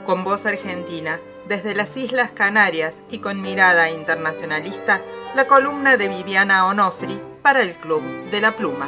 Con voz argentina, desde las Islas Canarias y con mirada internacionalista, la columna de Viviana Onofri para el Club de la Pluma.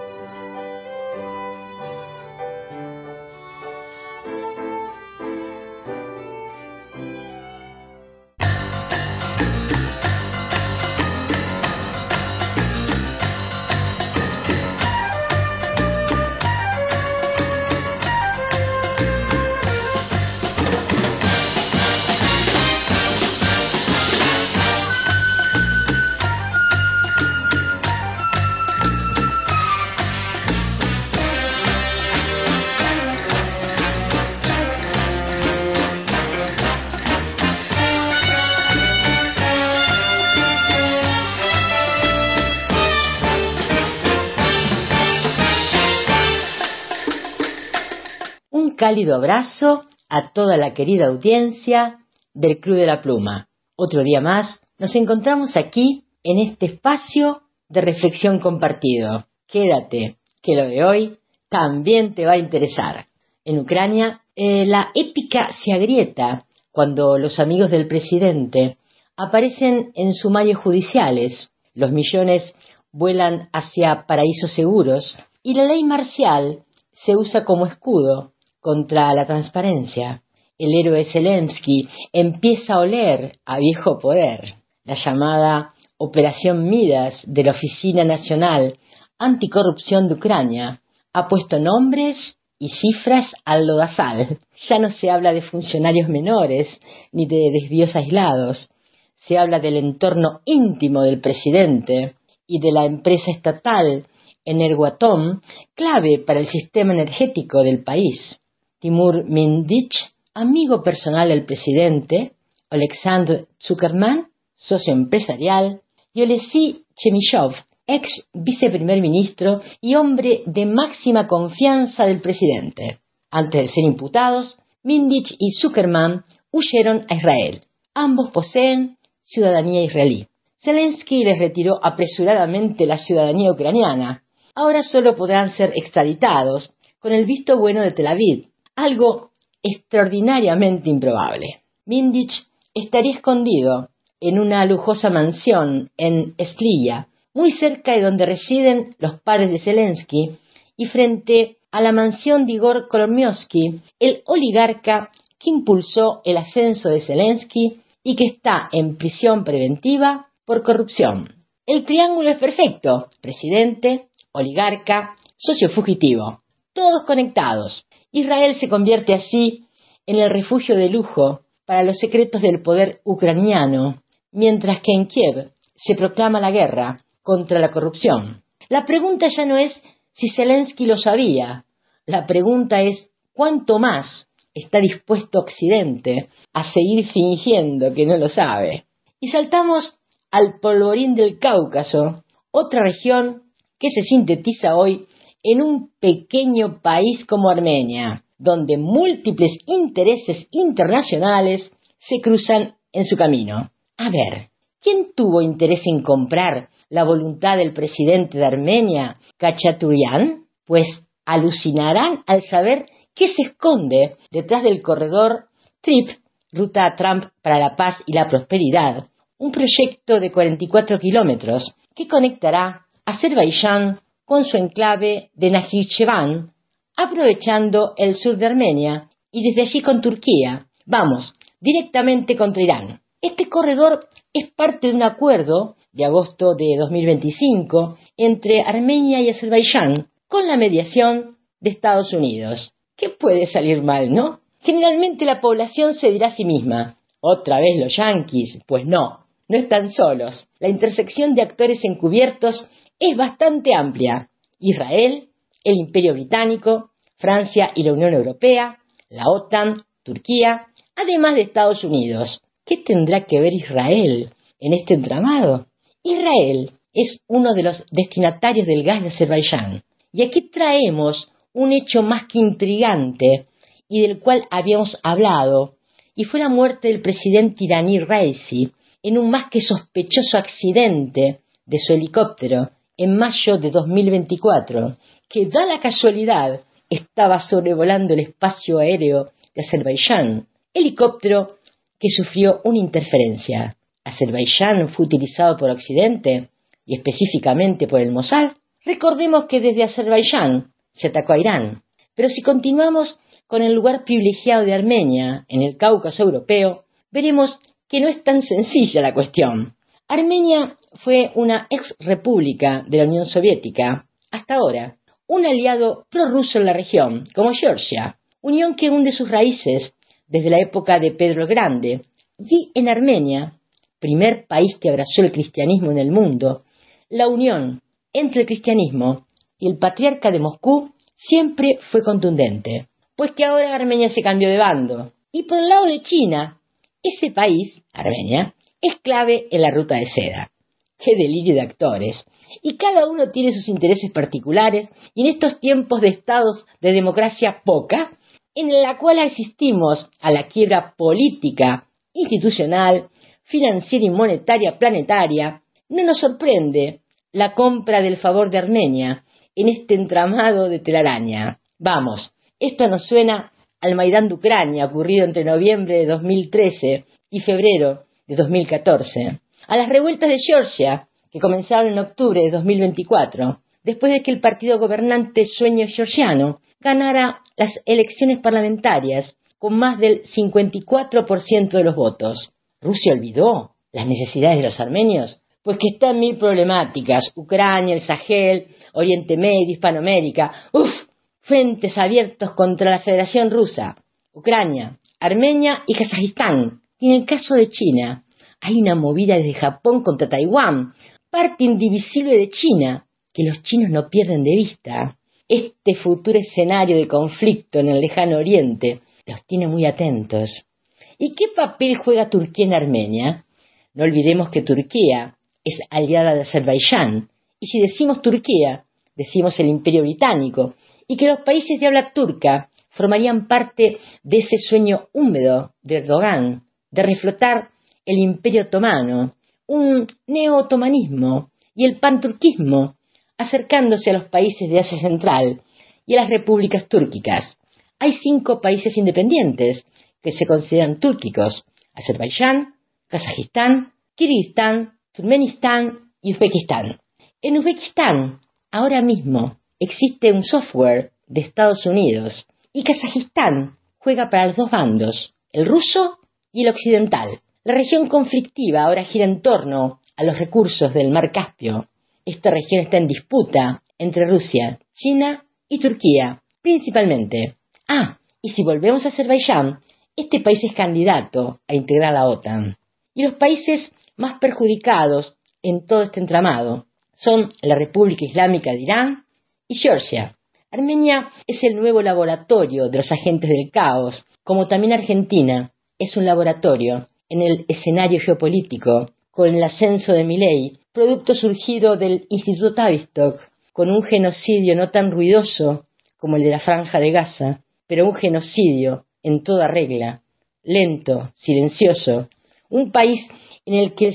Cálido abrazo a toda la querida audiencia del Club de la Pluma. Otro día más nos encontramos aquí en este espacio de reflexión compartido. Quédate, que lo de hoy también te va a interesar. En Ucrania, la épica se agrieta cuando los amigos del presidente aparecen en sumarios judiciales, los millones vuelan hacia paraísos seguros y la ley marcial se usa como escudo contra la transparencia. El héroe Zelensky empieza a oler a viejo poder. La llamada Operación Midas de la Oficina Nacional Anticorrupción de Ucrania ha puesto nombres y cifras al lodazal. Ya no se habla de funcionarios menores ni de desvíos aislados. Se habla del entorno íntimo del presidente y de la empresa estatal Energoatom, clave para el sistema energético del país. Timur Mindich, amigo personal del presidente, Alexander Zuckerman, socio empresarial, y Oleksiy Chemyshov, ex viceprimer ministro y hombre de máxima confianza del presidente. Antes de ser imputados, Mindich y Zuckerman huyeron a Israel. Ambos poseen ciudadanía israelí. Zelensky les retiró apresuradamente la ciudadanía ucraniana. Ahora solo podrán ser extraditados con el visto bueno de Tel Aviv, algo extraordinariamente improbable. Mindich estaría escondido en una lujosa mansión en Sliya, muy cerca de donde residen los padres de Zelensky, y frente a la mansión de Igor Kolomoisky, el oligarca que impulsó el ascenso de Zelensky y que está en prisión preventiva por corrupción. El triángulo es perfecto: presidente, oligarca, socio fugitivo, todos conectados. Israel se convierte así en el refugio de lujo para los secretos del poder ucraniano, mientras que en Kiev se proclama la guerra contra la corrupción. La pregunta ya no es si Zelensky lo sabía, la pregunta es cuánto más está dispuesto Occidente a seguir fingiendo que no lo sabe. Y saltamos al polvorín del Cáucaso, otra región que se sintetiza hoy en un pequeño país como Armenia, donde múltiples intereses internacionales se cruzan en su camino. A ver, ¿quién tuvo interés en comprar la voluntad del presidente de Armenia, Khachaturian? Pues alucinarán al saber qué se esconde detrás del corredor TRIP, Ruta a Trump para la Paz y la Prosperidad, un proyecto de 44 kilómetros que conectará Azerbaiyán con su enclave de Najicheván, aprovechando el sur de Armenia y desde allí con Turquía, directamente contra Irán. Este corredor es parte de un acuerdo de agosto de 2025 entre Armenia y Azerbaiyán con la mediación de Estados Unidos. ¿Qué puede salir mal, no? Generalmente la población se dirá a sí misma: ¿otra vez los yanquis? Pues no están solos. La intersección de actores encubiertos es bastante amplia: Israel, el Imperio Británico, Francia y la Unión Europea, la OTAN, Turquía, además de Estados Unidos. ¿Qué tendrá que ver Israel en este entramado? Israel es uno de los destinatarios del gas de Azerbaiyán. Y aquí traemos un hecho más que intrigante y del cual habíamos hablado, y fue la muerte del presidente iraní Raisi en un más que sospechoso accidente de su helicóptero en mayo de 2024, que da la casualidad estaba sobrevolando el espacio aéreo de Azerbaiyán helicóptero que sufrió una interferencia. ¿Azerbaiyán fue utilizado por Occidente y específicamente por el Mossad? Recordemos que desde Azerbaiyán se atacó a Irán. Pero si continuamos con el lugar privilegiado de Armenia en el Cáucaso europeo, veremos que no es tan sencilla la cuestión. Armenia fue una ex-república de la Unión Soviética, hasta ahora, un aliado prorruso en la región, como Georgia, unión que hunde sus raíces desde la época de Pedro el Grande, y en Armenia, primer país que abrazó el cristianismo en el mundo, la unión entre el cristianismo y el patriarca de Moscú siempre fue contundente, pues que ahora Armenia se cambió de bando. Y por el lado de China, ese país, Armenia, es clave en la ruta de seda. ¡Qué delirio de actores! Y cada uno tiene sus intereses particulares, y en estos tiempos de estados de democracia poca, en la cual asistimos a la quiebra política, institucional, financiera y monetaria planetaria, no nos sorprende la compra del favor de Armenia en este entramado de telaraña. Vamos, esto nos suena al Maidán de Ucrania, ocurrido entre noviembre de 2013 y febrero de 2014, a las revueltas de Georgia, que comenzaron en octubre de 2024, después de que el partido gobernante Sueño Georgiano ganara las elecciones parlamentarias con más del 54% de los votos. ¿Rusia olvidó las necesidades de los armenios? Pues que están mil problemáticas: Ucrania, el Sahel, Oriente Medio, Hispanoamérica, frentes abiertos contra la Federación Rusa, Ucrania, Armenia y Kazajistán. Y en el caso de China, hay una movida desde Japón contra Taiwán, parte indivisible de China, que los chinos no pierden de vista. Este futuro escenario de conflicto en el lejano Oriente los tiene muy atentos. ¿Y qué papel juega Turquía en Armenia? No olvidemos que Turquía es aliada de Azerbaiyán, y si decimos Turquía, decimos el Imperio Británico, y que los países de habla turca formarían parte de ese sueño húmedo de Erdogan, de reflotar el Imperio Otomano, un neo-otomanismo y el panturquismo, acercándose a los países de Asia Central y a las repúblicas túrquicas. Hay 5 países independientes que se consideran túrquicos: Azerbaiyán, Kazajistán, Kirguistán, Turkmenistán y Uzbekistán. En Uzbekistán, ahora mismo, existe un software de Estados Unidos, y Kazajistán juega para los dos bandos, el ruso y el occidental. La región conflictiva ahora gira en torno a los recursos del Mar Caspio. Esta región está en disputa entre Rusia, China y Turquía, principalmente. Y si volvemos a Azerbaiyán, este país es candidato a integrar la OTAN. Y los países más perjudicados en todo este entramado son la República Islámica de Irán y Georgia. Armenia es el nuevo laboratorio de los agentes del caos, como también Argentina es un laboratorio en el escenario geopolítico, con el ascenso de Milei, producto surgido del Instituto Tavistock, con un genocidio no tan ruidoso como el de la Franja de Gaza, pero un genocidio en toda regla, lento, silencioso, un país en el que el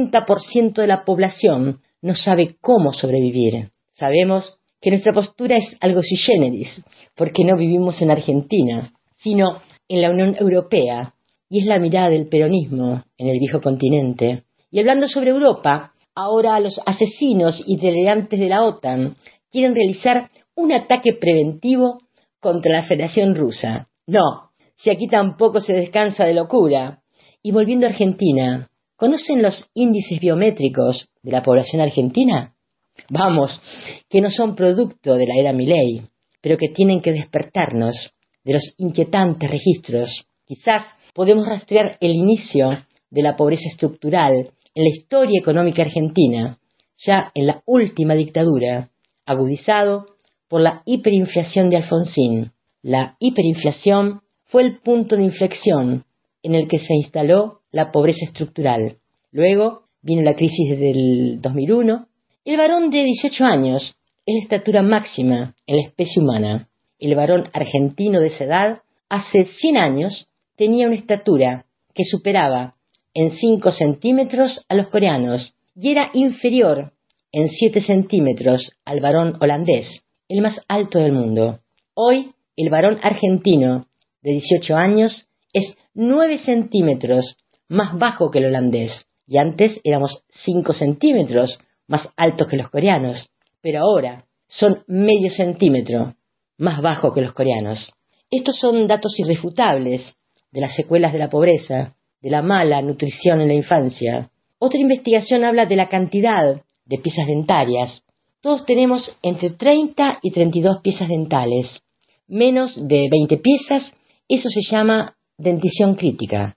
70% de la población no sabe cómo sobrevivir. Sabemos que nuestra postura es algo sui generis, porque no vivimos en Argentina, sino en la Unión Europea, y es la mirada del peronismo en el viejo continente. Y hablando sobre Europa, ahora los asesinos y delegantes de la OTAN quieren realizar un ataque preventivo contra la Federación Rusa. No, si aquí tampoco se descansa de locura. Y volviendo a Argentina, ¿conocen los índices biométricos de la población argentina? Vamos, que no son producto de la era Milei, pero que tienen que despertarnos de los inquietantes registros. Quizás podemos rastrear el inicio de la pobreza estructural en la historia económica argentina, ya en la última dictadura, agudizado por la hiperinflación de Alfonsín. La hiperinflación fue el punto de inflexión en el que se instaló la pobreza estructural. Luego vino la crisis del 2001. El varón de 18 años es la estatura máxima en la especie humana. El varón argentino de esa edad, hace 100 años, tenía una estatura que superaba en 5 centímetros a los coreanos y era inferior en 7 centímetros al varón holandés, el más alto del mundo. Hoy, el varón argentino de 18 años es 9 centímetros más bajo que el holandés. Y antes éramos 5 centímetros más altos que los coreanos. Pero ahora son medio centímetro más bajo que los coreanos. Estos son datos irrefutables de las secuelas de la pobreza, de la mala nutrición en la infancia. Otra investigación habla de la cantidad de piezas dentarias. Todos tenemos entre 30 y 32 piezas dentales. Menos de 20 piezas, eso se llama dentición crítica.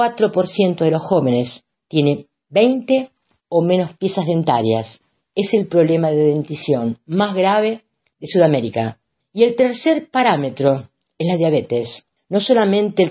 4% de los jóvenes tiene 20 o menos piezas dentarias. Es el problema de dentición más grave de Sudamérica. Y el tercer parámetro es la diabetes. No solamente el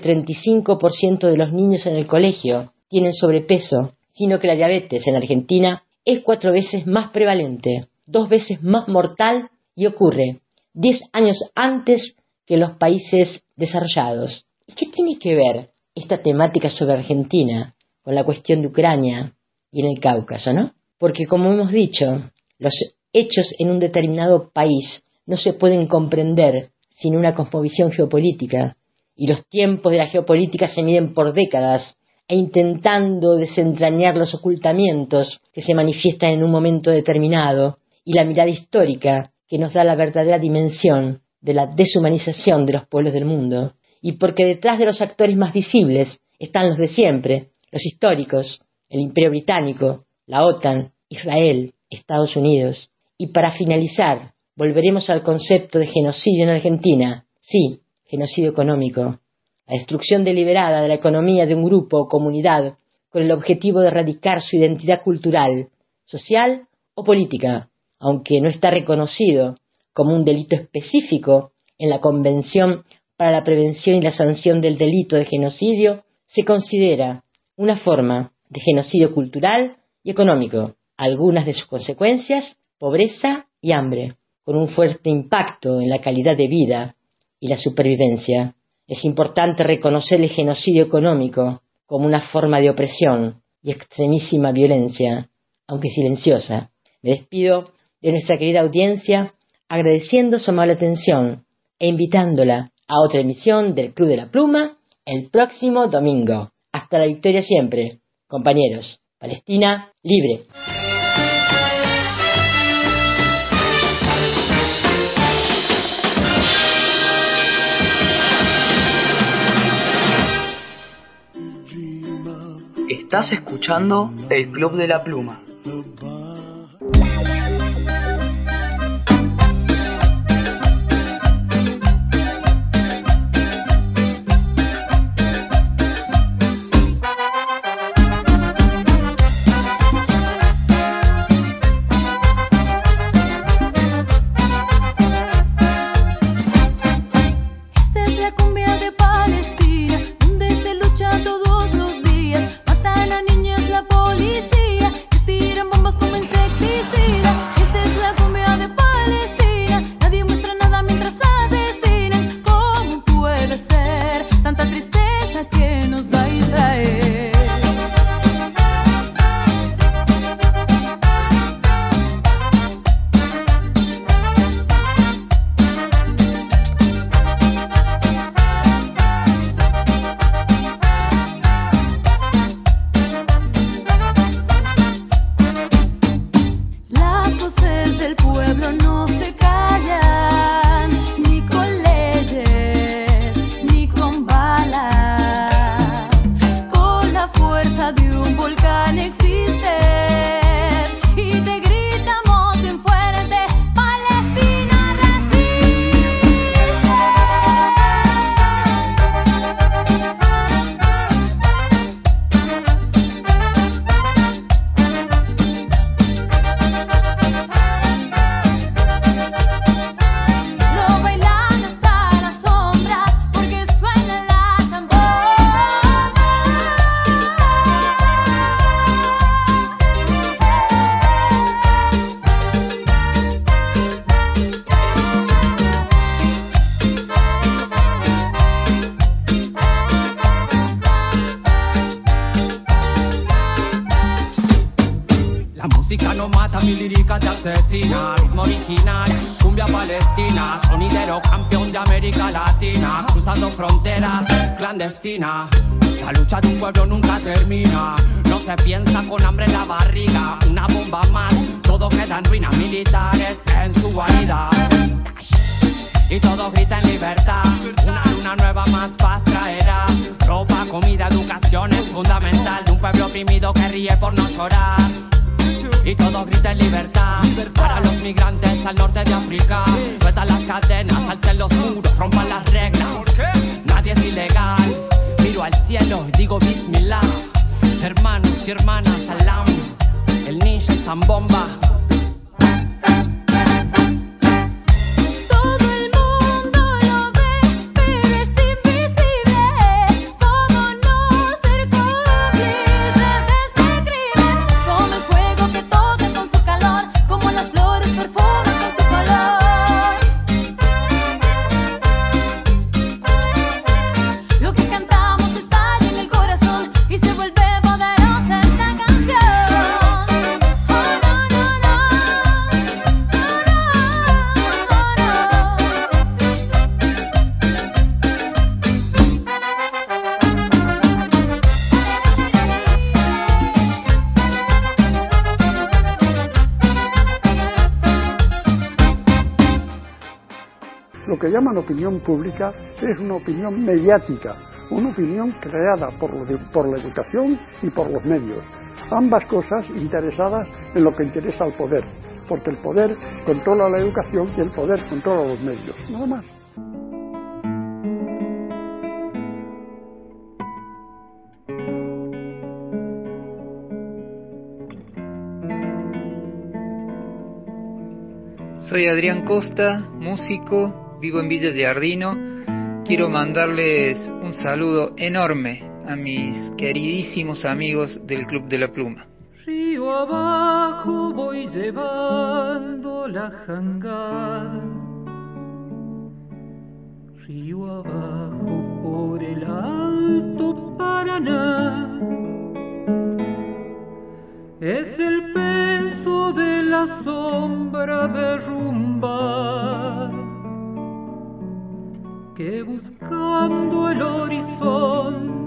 35% de los niños en el colegio tienen sobrepeso, sino que la diabetes en Argentina es 4 veces más prevalente, 2 veces más mortal y ocurre 10 años antes que en los países desarrollados. ¿Y qué tiene que ver esta temática sobre Argentina con la cuestión de Ucrania y en el Cáucaso, no? Porque, como hemos dicho, los hechos en un determinado país no se pueden comprender sin una cosmovisión geopolítica, y los tiempos de la geopolítica se miden por décadas, e intentando desentrañar los ocultamientos que se manifiestan en un momento determinado, y la mirada histórica que nos da la verdadera dimensión de la deshumanización de los pueblos del mundo, y porque detrás de los actores más visibles están los de siempre, los históricos, el Imperio Británico, la OTAN, Israel, Estados Unidos. Y para finalizar, volveremos al concepto de genocidio en Argentina. Sí, genocidio económico. La destrucción deliberada de la economía de un grupo o comunidad con el objetivo de erradicar su identidad cultural, social o política, aunque no está reconocido como un delito específico en la Convención para la Prevención y la Sanción del Delito de Genocidio, se considera una forma de genocidio cultural y económico. Algunas de sus consecuencias, pobreza y hambre, con un fuerte impacto en la calidad de vida y la supervivencia. Es importante reconocer el genocidio económico como una forma de opresión y extremísima violencia, aunque silenciosa. Me despido de nuestra querida audiencia agradeciendo su amable atención e invitándola a otra emisión del Club de la Pluma el próximo domingo. Hasta la victoria siempre, compañeros. Palestina libre. Estás escuchando el Club de la Pluma. Todos los días matan a niños la policía, que tiran bombas como en música no mata, mi lírica te asesina. Ritmo original, cumbia palestina. Sonidero campeón de América Latina. Cruzando fronteras, clandestina. La lucha de un pueblo nunca termina. No se piensa con hambre en la barriga. Una bomba más, todo queda en ruinas. Militares en su guarida. Y todos gritan libertad. Una luna nueva más paz traerá. Ropa, comida, educación es fundamental. De un pueblo oprimido que ríe por no llorar. Y todos gritan libertad. Para los migrantes al norte de África. Sueltan las cadenas, salten los muros, rompan las reglas. Nadie es ilegal. Miro al cielo y digo Bismillah. Hermanos y hermanas, salam. El ninja y Zambomba. Lo que llaman opinión pública es una opinión mediática, una opinión creada por la educación y por los medios. Ambas cosas interesadas en lo que interesa al poder, porque el poder controla la educación y el poder controla los medios, nada más. Soy Adrián Costa, músico, vivo en Villa Giardino. Quiero mandarles un saludo enorme a mis queridísimos amigos del Club de la Pluma. Río abajo voy llevando la jangada, río abajo por el Alto Paraná. Es el peso de la sombra derrumbada que buscando el horizonte